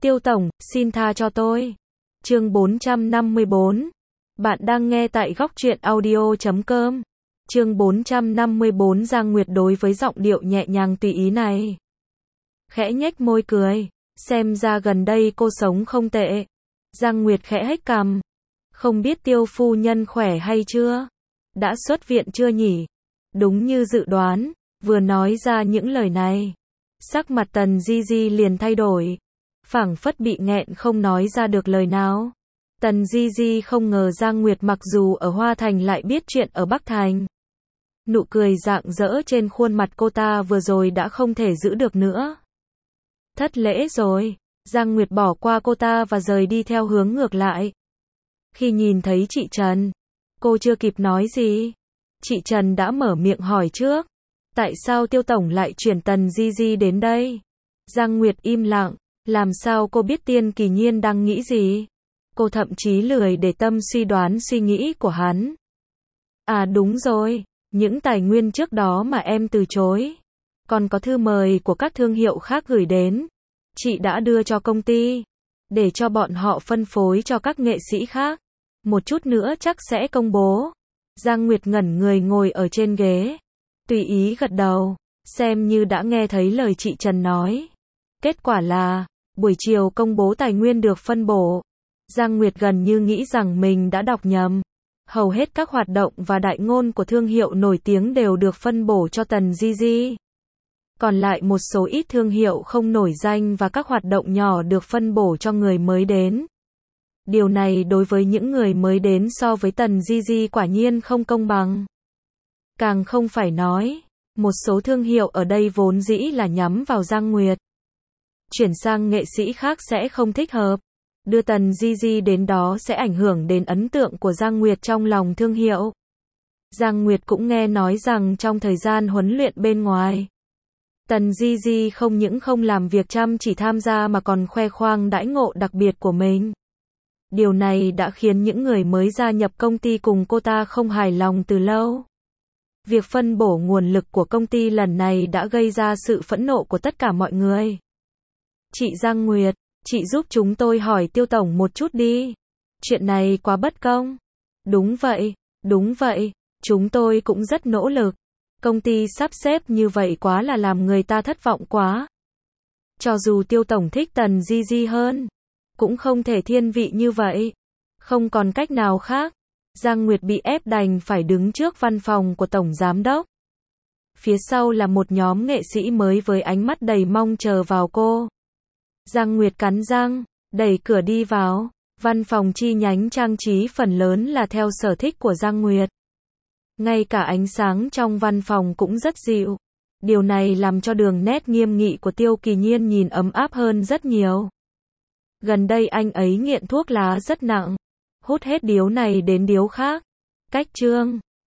Tiêu tổng, xin tha cho tôi. Chương 454. Bạn đang nghe tại góc truyện audio.com. Chương 454. Giang Nguyệt đối với giọng điệu nhẹ nhàng tùy ý này khẽ nhếch môi cười, xem ra gần đây cô sống không tệ. Giang Nguyệt khẽ hếch cằm, không biết Tiêu phu nhân khỏe hay chưa? Đã xuất viện chưa nhỉ? Đúng như dự đoán, vừa nói ra những lời này, sắc mặt Tần Di Di liền thay đổi, phảng phất bị nghẹn không nói ra được lời nào. Tần Di Di không ngờ Giang Nguyệt mặc dù ở Hoa Thành lại biết chuyện ở Bắc Thành. Nụ cười rạng rỡ trên khuôn mặt cô ta vừa rồi đã không thể giữ được nữa. Thất lễ rồi. Giang Nguyệt bỏ qua cô ta và rời đi theo hướng ngược lại. Khi nhìn thấy chị Trần, cô chưa kịp nói gì, chị Trần đã mở miệng hỏi trước. Tại sao Tiêu tổng lại chuyển Tần Di Di đến đây? Giang Nguyệt im lặng, làm sao cô biết Tiên Kỳ Nhiên đang nghĩ gì? Cô thậm chí lười để tâm suy đoán suy nghĩ của hắn. À đúng rồi, những tài nguyên trước đó mà em từ chối, còn có thư mời của các thương hiệu khác gửi đến, chị đã đưa cho công ty, để cho bọn họ phân phối cho các nghệ sĩ khác. Một chút nữa chắc sẽ công bố. Giang Nguyệt ngẩn người ngồi ở trên ghế, tùy ý gật đầu, xem như đã nghe thấy lời chị Trần nói. Kết quả là, buổi chiều công bố tài nguyên được phân bổ. Giang Nguyệt gần như nghĩ rằng mình đã đọc nhầm. Hầu hết các hoạt động và đại ngôn của thương hiệu nổi tiếng đều được phân bổ cho Tần Di Di. Còn lại một số ít thương hiệu không nổi danh và các hoạt động nhỏ được phân bổ cho người mới đến. Điều này đối với những người mới đến so với Tần Di Di quả nhiên không công bằng. Càng không phải nói, một số thương hiệu ở đây vốn dĩ là nhắm vào Giang Nguyệt. Chuyển sang nghệ sĩ khác sẽ không thích hợp. Đưa Tần Di Di đến đó sẽ ảnh hưởng đến ấn tượng của Giang Nguyệt trong lòng thương hiệu. Giang Nguyệt cũng nghe nói rằng trong thời gian huấn luyện bên ngoài, Tần Di Di không những không làm việc chăm chỉ tham gia mà còn khoe khoang đãi ngộ đặc biệt của mình. Điều này đã khiến những người mới gia nhập công ty cùng cô ta không hài lòng từ lâu. Việc phân bổ nguồn lực của công ty lần này đã gây ra sự phẫn nộ của tất cả mọi người. Chị Giang Nguyệt, chị giúp chúng tôi hỏi Tiêu tổng một chút đi. Chuyện này quá bất công. Đúng vậy, chúng tôi cũng rất nỗ lực. Công ty sắp xếp như vậy quá là làm người ta thất vọng quá. Cho dù Tiêu tổng thích Tần Di Di hơn, cũng không thể thiên vị như vậy. Không còn cách nào khác. Giang Nguyệt bị ép đành phải đứng trước văn phòng của tổng giám đốc. Phía sau là một nhóm nghệ sĩ mới với ánh mắt đầy mong chờ vào cô. Giang Nguyệt cắn răng, đẩy cửa đi vào. Văn phòng chi nhánh trang trí phần lớn là theo sở thích của Giang Nguyệt. Ngay cả ánh sáng trong văn phòng cũng rất dịu. Điều này làm cho đường nét nghiêm nghị của Tiêu Kỳ Nhiên nhìn ấm áp hơn rất nhiều. Gần đây anh ấy nghiện thuốc lá rất nặng, hút hết điếu này đến điếu khác. Cách chương